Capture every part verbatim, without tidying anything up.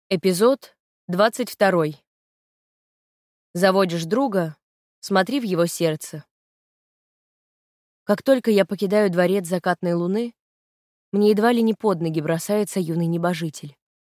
Эпизод двадцать второй. Заводишь друга, смотри в его сердце. Как только я покидаю дворец закатной луны, мне едва ли не под ноги бросается юный небожитель.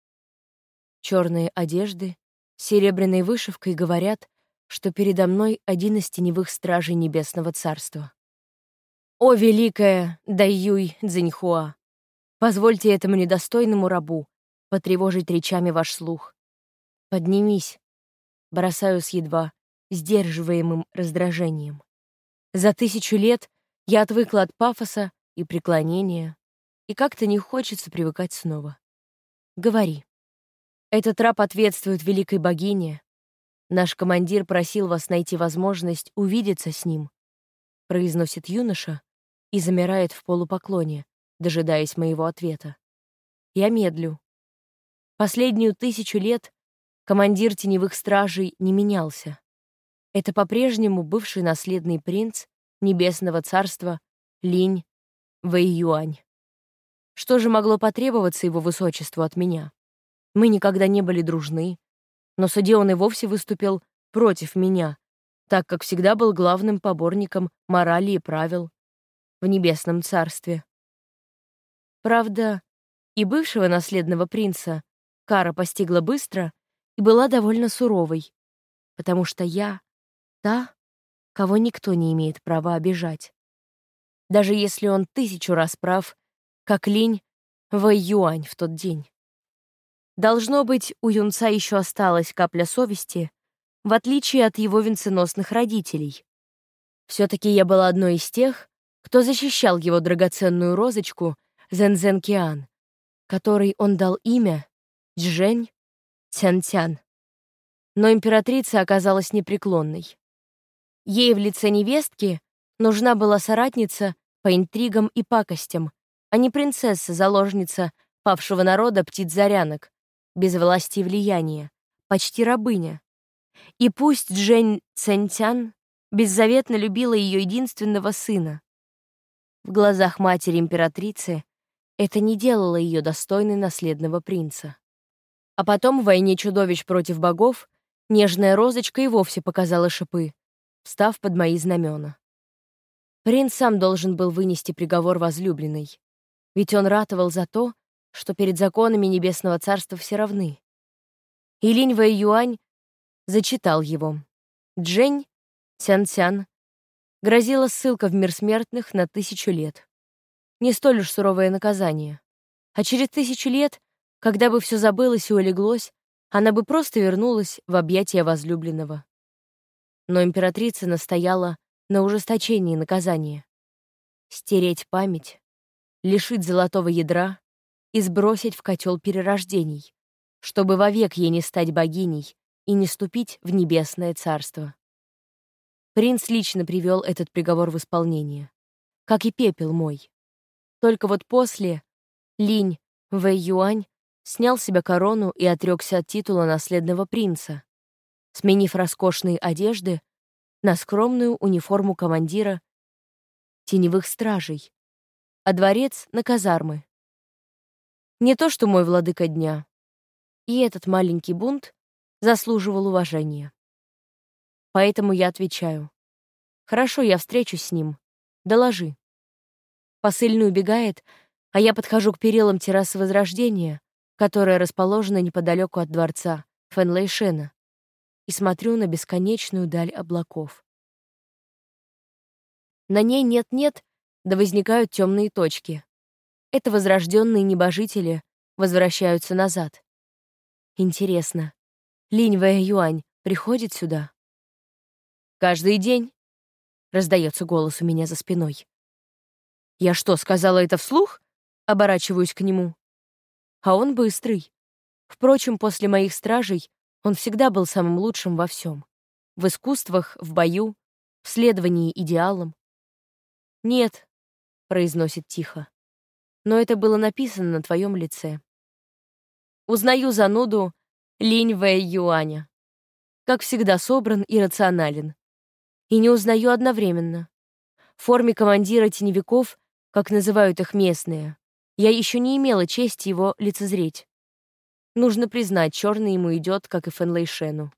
Черные одежды с серебряной вышивкой говорят, что передо мной один из теневых стражей Небесного Царства. О, великая Дайюй Цзиньхуа! Позвольте этому недостойному рабу потревожить речами ваш слух. Поднимись, бросаю с едва сдерживаемым раздражением. За тысячу лет я отвыкла от пафоса и преклонения, и как-то не хочется привыкать снова. Говори. Этот раб ответствует великой богине. Наш командир просил вас найти возможность увидеться с ним, произносит юноша и замирает в полупоклоне, дожидаясь моего ответа. Я медлю. Последнюю тысячу лет командир теневых стражей не менялся. Это по-прежнему бывший наследный принц Небесного Царства Линь Вэйюань. Что же могло потребоваться его высочеству от меня? Мы никогда не были дружны, но в суде он и вовсе выступил против меня, так как всегда был главным поборником морали и правил в Небесном Царстве. Правда, и бывшего наследного принца кара постигла быстро и была довольно суровой, потому что я — та, кого никто не имеет права обижать. Даже если он тысячу раз прав, как Линь Вэйюань в тот день. Должно быть, у юнца еще осталась капля совести, в отличие от его венценосных родителей. Все-таки я была одной из тех, кто защищал его драгоценную розочку Зэнзэнкиан, которой он дал имя Чжэнь Цянцян. Но императрица оказалась непреклонной. Ей в лице невестки нужна была соратница по интригам и пакостям, а не принцесса-заложница павшего народа птиц-зарянок, без власти и влияния, почти рабыня. И пусть Чжэнь Цянцян беззаветно любила ее единственного сына, в глазах матери императрицы это не делало ее достойной наследного принца. А потом в «Войне чудовищ против богов» нежная розочка и вовсе показала шипы, встав под мои знамена. Принц сам должен был вынести приговор возлюбленной, ведь он ратовал за то, что перед законами Небесного Царства все равны. И Линь Вэйюань зачитал его. Чжэнь Цянцян грозила ссылка в мир смертных на тысячу лет. Не столь уж суровое наказание. А через тысячу лет, когда бы все забылось и улеглось, она бы просто вернулась в объятия возлюбленного. Но императрица настояла на ужесточении наказания. Стереть память, лишить золотого ядра и сбросить в котел перерождений, чтобы вовек ей не стать богиней и не ступить в Небесное Царство. Принц лично привел этот приговор в исполнение, как и пепел мой. Только вот после Линь Вэйюань снял с себя корону и отрекся от титула наследного принца, сменив роскошные одежды на скромную униформу командира теневых стражей, а дворец — на казармы. Не то что мой владыка дня. И этот маленький бунт заслуживал уважения. Поэтому я отвечаю. Хорошо, я встречусь с ним. Доложи. Посыльный убегает, а я подхожу к перилам террасы Возрождения, которая расположена неподалеку от дворца Фэнлэйшена, и смотрю на бесконечную даль облаков. На ней нет-нет, да возникают темные точки. Это возрожденные небожители возвращаются назад. Интересно, Линь Вэйюань приходит сюда? Каждый день, раздается голос у меня за спиной. Я что, сказала это вслух? Оборачиваюсь к нему. А он быстрый. Впрочем, после моих стражей он всегда был самым лучшим во всем. В искусствах, в бою, в следовании идеалам. «Нет», — произносит тихо, — «но это было написано на твоем лице». Узнаю зануду Линь Вэйюаня. Как всегда собран и рационален. И не узнаю одновременно. В форме командира теневиков, как называют их местные, я еще не имела чести его лицезреть. Нужно признать, черный ему идет, как и Фэн Лэйшену.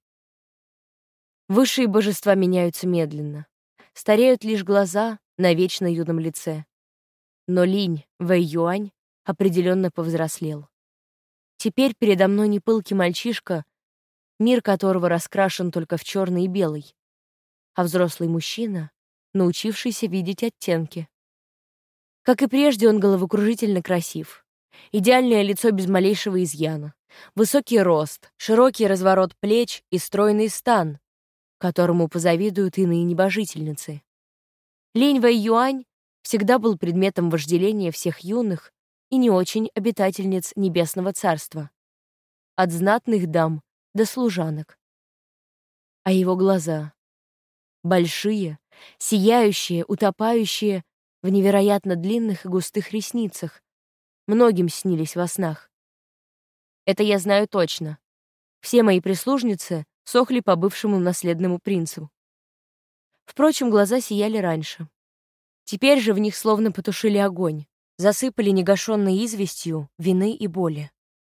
Высшие божества меняются медленно. Стареют лишь глаза на вечно юном лице. Но Линь Вэй-Юань определенно повзрослел. Теперь передо мной не пылкий мальчишка, мир которого раскрашен только в черный и белый, а взрослый мужчина, научившийся видеть оттенки. Как и прежде, он головокружительно красив. Идеальное лицо без малейшего изъяна. Высокий рост, широкий разворот плеч и стройный стан, которому позавидуют иные небожительницы. Линь Вэй-Юань всегда был предметом вожделения всех юных и не очень обитательниц Небесного Царства. От знатных дам до служанок. А его глаза — большие, сияющие, утопающие в невероятно длинных и густых ресницах, многим снились во снах. Это я знаю точно. Все мои прислужницы сохли по бывшему наследному принцу. Впрочем, глаза сияли раньше. Теперь же в них словно потушили огонь, засыпали негашенной известью вины и боли.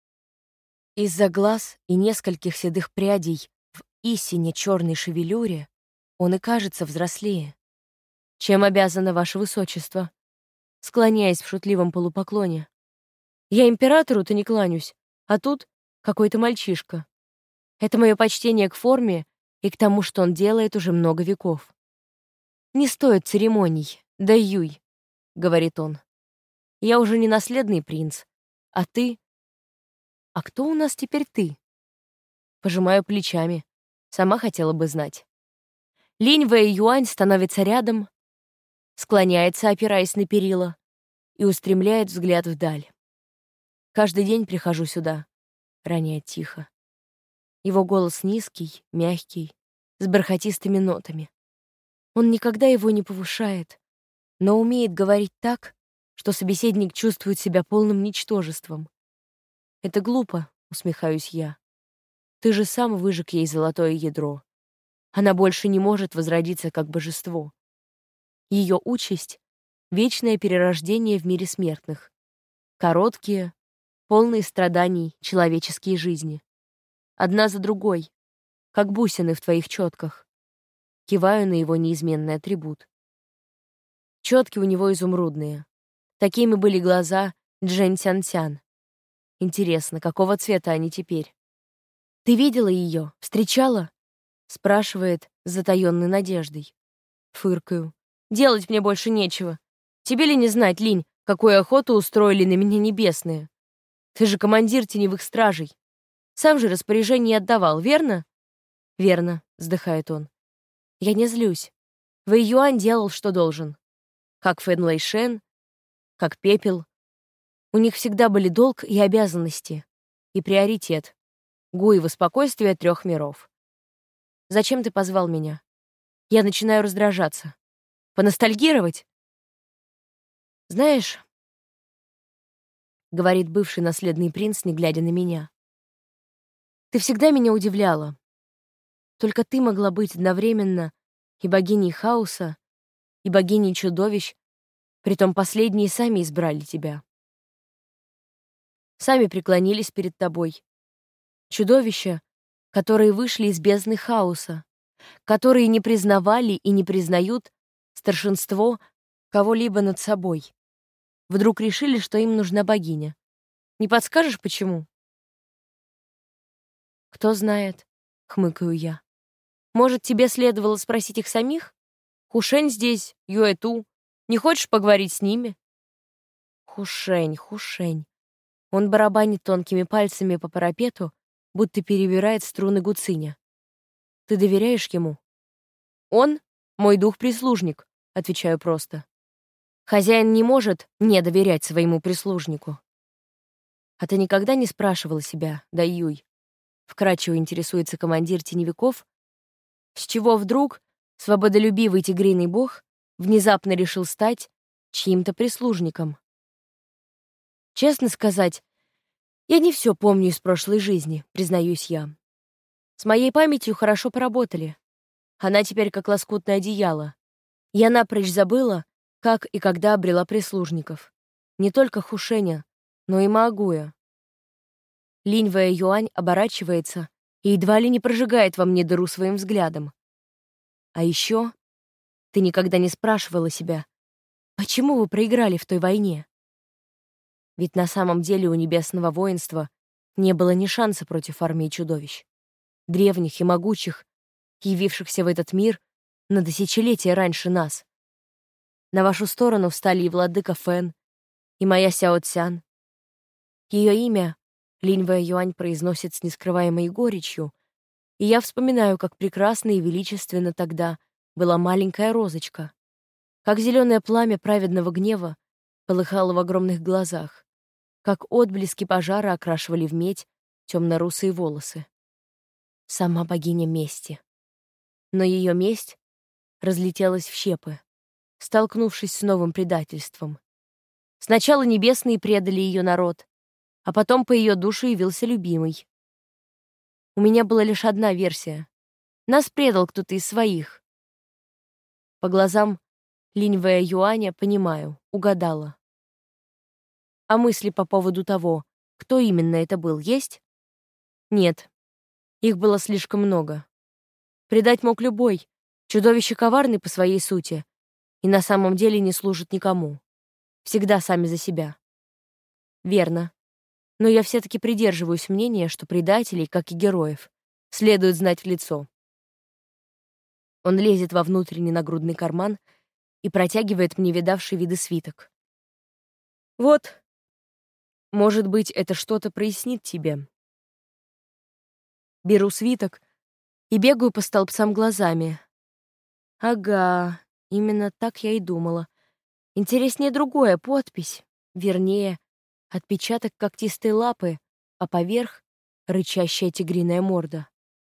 Из-за глаз и нескольких седых прядей в истине черной шевелюре он и кажется взрослее. Чем обязано ваше высочество? Склоняясь в шутливом полупоклоне. Я императору-то не кланяюсь, а тут какой-то мальчишка. Это мое почтение к форме и к тому, что он делает уже много веков. «Не стоит церемоний, да Юй», — говорит он. «Я уже не наследный принц, а ты...» «А кто у нас теперь ты?» Пожимаю плечами. Сама хотела бы знать. Линь Вэй-Юань становится рядом, склоняется, опираясь на перила, и устремляет взгляд вдаль. «Каждый день прихожу сюда», — роняет тихо. Его голос низкий, мягкий, с бархатистыми нотами. Он никогда его не повышает, но умеет говорить так, что собеседник чувствует себя полным ничтожеством. «Это глупо», — усмехаюсь я. «Ты же сам выжег ей золотое ядро. Она больше не может возродиться как божество. Ее участь — вечное перерождение в мире смертных. Короткие, полные страданий человеческие жизни. Одна за другой, как бусины в твоих четках». Киваю на его неизменный атрибут. Четки у него изумрудные. Такими были глаза Джэнь Сян-Сян. Интересно, какого цвета они теперь? «Ты видела ее? Встречала?» — спрашивает с затаённой надеждой. Фыркаю. «Делать мне больше нечего. Тебе ли не знать, Линь, какую охоту устроили на меня небесные? Ты же командир теневых стражей. Сам же распоряжение отдавал, верно?» «Верно», — вздыхает он. «Я не злюсь. Вэй-Юань делал, что должен. Как Фэн Лэйшен, как Пепел. У них всегда были долг и обязанности. И приоритет. Гуево спокойствие трех миров. Зачем ты позвал меня? Я начинаю раздражаться. Поностальгировать? Знаешь, — говорит бывший наследный принц, не глядя на меня, — ты всегда меня удивляла. Только ты могла быть одновременно и богиней хаоса, и богиней чудовищ, притом последние сами избрали тебя. Сами преклонились перед тобой. Чудовища, которые вышли из бездны хаоса, которые не признавали и не признают старшинство кого-либо над собой. Вдруг решили, что им нужна богиня. Не подскажешь, почему? Кто знает, — хмыкаю я. Может, тебе следовало спросить их самих? Хушень здесь, Юэту. Не хочешь поговорить с ними? Хушень, Хушень. Он барабанит тонкими пальцами по парапету, будто перебирает струны гуциня. Ты доверяешь ему? Он — мой дух-прислужник, отвечаю просто. Хозяин не может не доверять своему прислужнику. А ты никогда не спрашивала себя, Даюй? Вкратчиво интересуется командир теневиков, с чего вдруг свободолюбивый тигриный бог внезапно решил стать чьим-то прислужником? Честно сказать, я не все помню из прошлой жизни, признаюсь я. С моей памятью хорошо поработали. Она теперь как лоскутное одеяло. Я напрочь забыла, как и когда обрела прислужников. Не только Хушеня, но и Маагуя. Линьвая Юань оборачивается и едва ли не прожигает во мне дыру своим взглядом. А еще ты никогда не спрашивала себя, почему вы проиграли в той войне? Ведь на самом деле у небесного воинства не было ни шанса против армии чудовищ, древних и могучих, явившихся в этот мир на тысячелетия раньше нас. На вашу сторону встали и владыка Фэн, и моя Сяо Цян. Ее имя Линьвая Юань произносит с нескрываемой горечью, и я вспоминаю, как прекрасно и величественно тогда была маленькая розочка, как зеленое пламя праведного гнева полыхало в огромных глазах, как отблески пожара окрашивали в медь темно-русые волосы. Сама богиня мести. Но ее месть разлетелась в щепы, столкнувшись с новым предательством. Сначала небесные предали ее народ, а потом по ее душу явился любимый. У меня была лишь одна версия. Нас предал кто-то из своих. По глазам Линьвая Юаня понимаю, угадала. А мысли по поводу того, кто именно это был, есть? Нет, их было слишком много. Предать мог любой, чудовище коварный по своей сути, и на самом деле не служит никому. Всегда сами за себя. Верно. Но я все-таки придерживаюсь мнения, что предателей, как и героев, следует знать в лицо. Он лезет во внутренний нагрудный карман и протягивает мне видавший виды свиток. Вот. Может быть, это что-то прояснит тебе. Беру свиток и бегаю по столбцам глазами. Ага, именно так я и думала. Интереснее другое — подпись. Вернее, отпечаток когтистой лапы, а поверх — рычащая тигриная морда.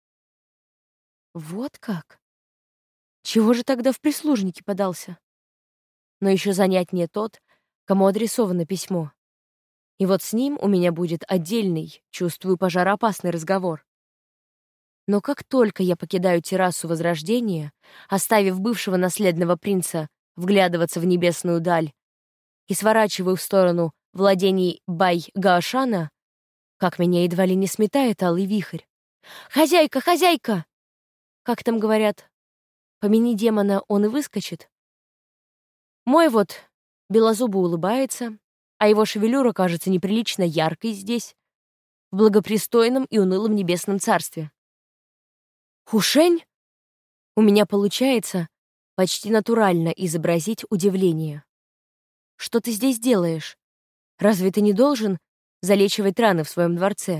Вот как? Чего же тогда в прислужники подался? Но еще занятнее тот, кому адресовано письмо. И вот с ним у меня будет отдельный, чувствую, пожароопасный разговор. Но как только я покидаю террасу Возрождения, оставив бывшего наследного принца вглядываться в небесную даль, и сворачиваю в сторону владений Бай-Гаошана, как меня едва ли не сметает алый вихрь. «Хозяйка, хозяйка!» Как там говорят, помяни демона, он и выскочит. Мой вот белозубо улыбается, а его шевелюра кажется неприлично яркой здесь, в благопристойном и унылом небесном царстве. «Хушень?» У меня получается почти натурально изобразить удивление. «Что ты здесь делаешь? Разве ты не должен залечивать раны в своем дворце?»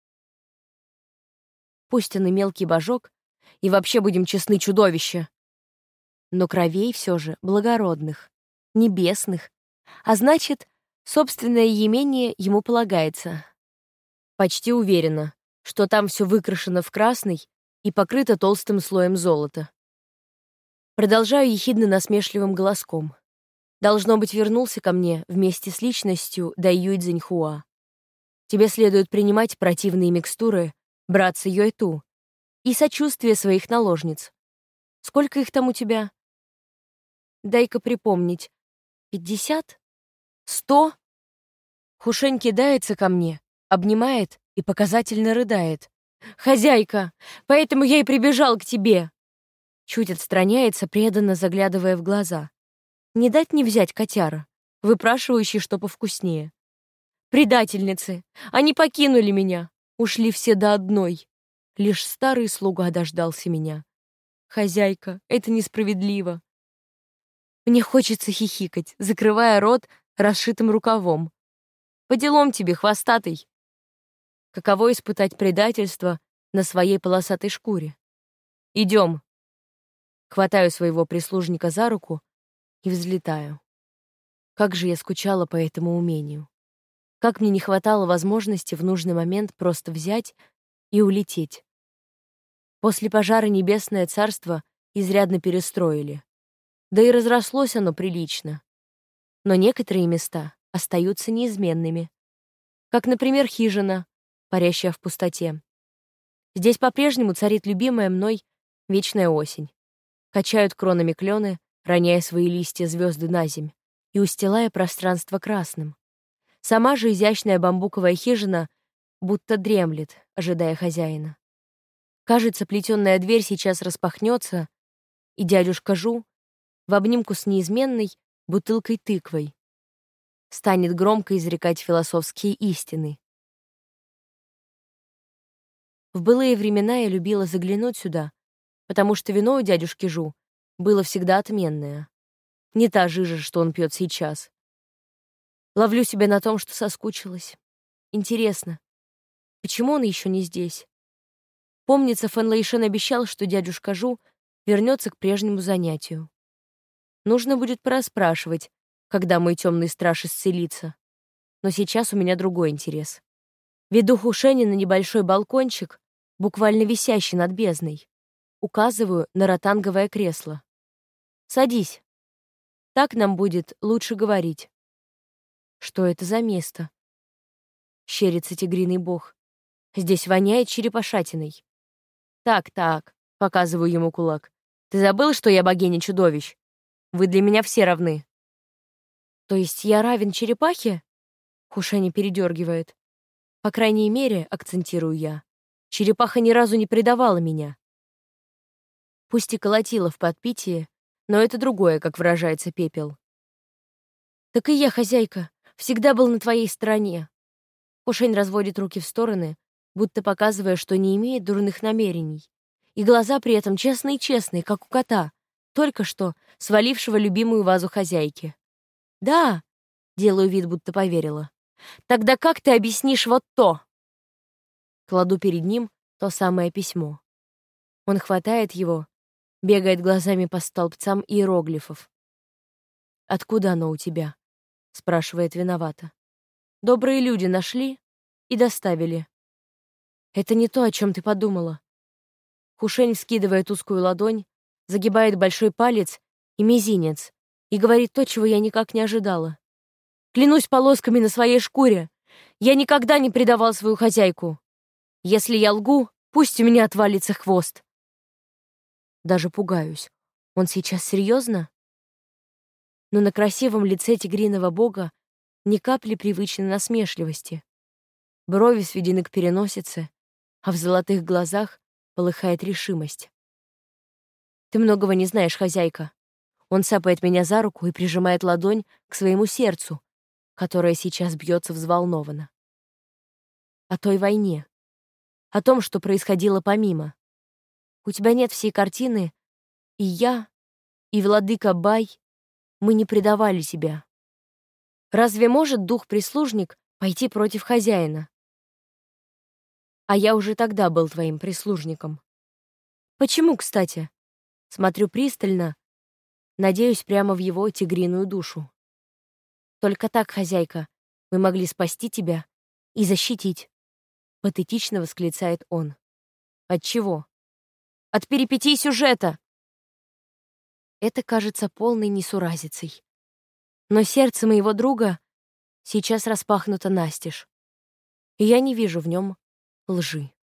Пусть он и мелкий божок, и вообще, будем честны, чудовище, но кровей все же благородных, небесных, а значит, собственное имение ему полагается. Почти уверена, что там все выкрашено в красный и покрыто толстым слоем золота. Продолжаю ехидно-насмешливым голоском. Должно быть, вернулся ко мне вместе с личностью Дайюй Цзиньхуа. Тебе следует принимать противные микстуры братца Юэту и сочувствие своих наложниц. Сколько их там у тебя? Дай-ка припомнить. Пятьдесят? Сто? Хушень кидается ко мне, обнимает и показательно рыдает. «Хозяйка, поэтому я и прибежал к тебе!» Чуть отстраняется, преданно заглядывая в глаза. Не дать не взять котяра, выпрашивающий, что повкуснее. «Предательницы! Они покинули меня! Ушли все до одной! Лишь старый слуга дождался меня. Хозяйка, это несправедливо!» Мне хочется хихикать, закрывая рот расшитым рукавом. «По делам тебе, хвостатый!» Каково испытать предательство на своей полосатой шкуре? «Идем!» Хватаю своего прислужника за руку и взлетаю. Как же я скучала по этому умению. Как мне не хватало возможности в нужный момент просто взять и улететь. После пожара Небесное Царство изрядно перестроили. Да и разрослось оно прилично. Но некоторые места остаются неизменными. Как, например, хижина, парящая в пустоте. Здесь по-прежнему царит любимая мной вечная осень. Качают кронами клены, роняя свои листья звезды на земь и устилая пространство красным. Сама же изящная бамбуковая хижина будто дремлет, ожидая хозяина. Кажется, плетёная дверь сейчас распахнется, и дядюшка Жу в обнимку с неизменной бутылкой тыквой станет громко изрекать философские истины. В былые времена я любила заглянуть сюда, потому что вино у дядюшки Жу было всегда отменное. Не та жижа, что он пьет сейчас. Ловлю себя на том, что соскучилась. Интересно, почему он еще не здесь? Помнится, Фэн Лэйшэн обещал, что дядюшка Жу вернется к прежнему занятию. Нужно будет порасспрашивать, когда мой темный страж исцелится. Но сейчас у меня другой интерес. Веду Хушэня на небольшой балкончик, буквально висящий над бездной. Указываю на ротанговое кресло. «Садись. Так нам будет лучше говорить». Что это за место? Щерится тигриный бог. Здесь воняет черепашатиной. Так-так, показываю ему кулак. Ты забыл, что я богиня-чудовищ? Вы для меня все равны. То есть я равен черепахе? Хушэня передергивает. По крайней мере, акцентирую я, черепаха ни разу не предавала меня. Пусть и колотила в подпитии, но это другое, как выражается пепел. Так и я, хозяйка, всегда был на твоей стороне. Хушэнь разводит руки в стороны, будто показывая, что не имеет дурных намерений. И глаза при этом честные-честные, как у кота, только что свалившего любимую вазу хозяйки. «Да», — делаю вид, будто поверила. «Тогда как ты объяснишь вот то?» Кладу перед ним то самое письмо. Он хватает его, бегает глазами по столбцам иероглифов. «Откуда оно у тебя?» — спрашивает виновато. «Добрые люди нашли и доставили». «Это не то, о чем ты подумала». Хушэнь вскидывает узкую ладонь, загибает большой палец и мизинец и говорит то, чего я никак не ожидала. «Клянусь полосками на своей шкуре, я никогда не предавал свою хозяйку. Если я лгу, пусть у меня отвалится хвост». Даже пугаюсь. Он сейчас серьезно? Но на красивом лице тигриного бога ни капли привычной насмешливости. Брови сведены к переносице, а в золотых глазах полыхает решимость. «Ты многого не знаешь, хозяйка». Он цапает меня за руку и прижимает ладонь к своему сердцу, которое сейчас бьется взволнованно. О той войне. О том, что происходило помимо. У тебя нет всей картины, и я, и владыка Бай, мы не предавали тебя. Разве может дух-прислужник пойти против хозяина? А я уже тогда был твоим прислужником. Почему, кстати? Смотрю пристально, надеюсь прямо в его тигриную душу. Только так, хозяйка, мы могли спасти тебя и защитить. Патетично восклицает он. От чего? От перипетий сюжета. Это кажется полной несуразицей. Но сердце моего друга сейчас распахнуто настежь, и я не вижу в нем лжи.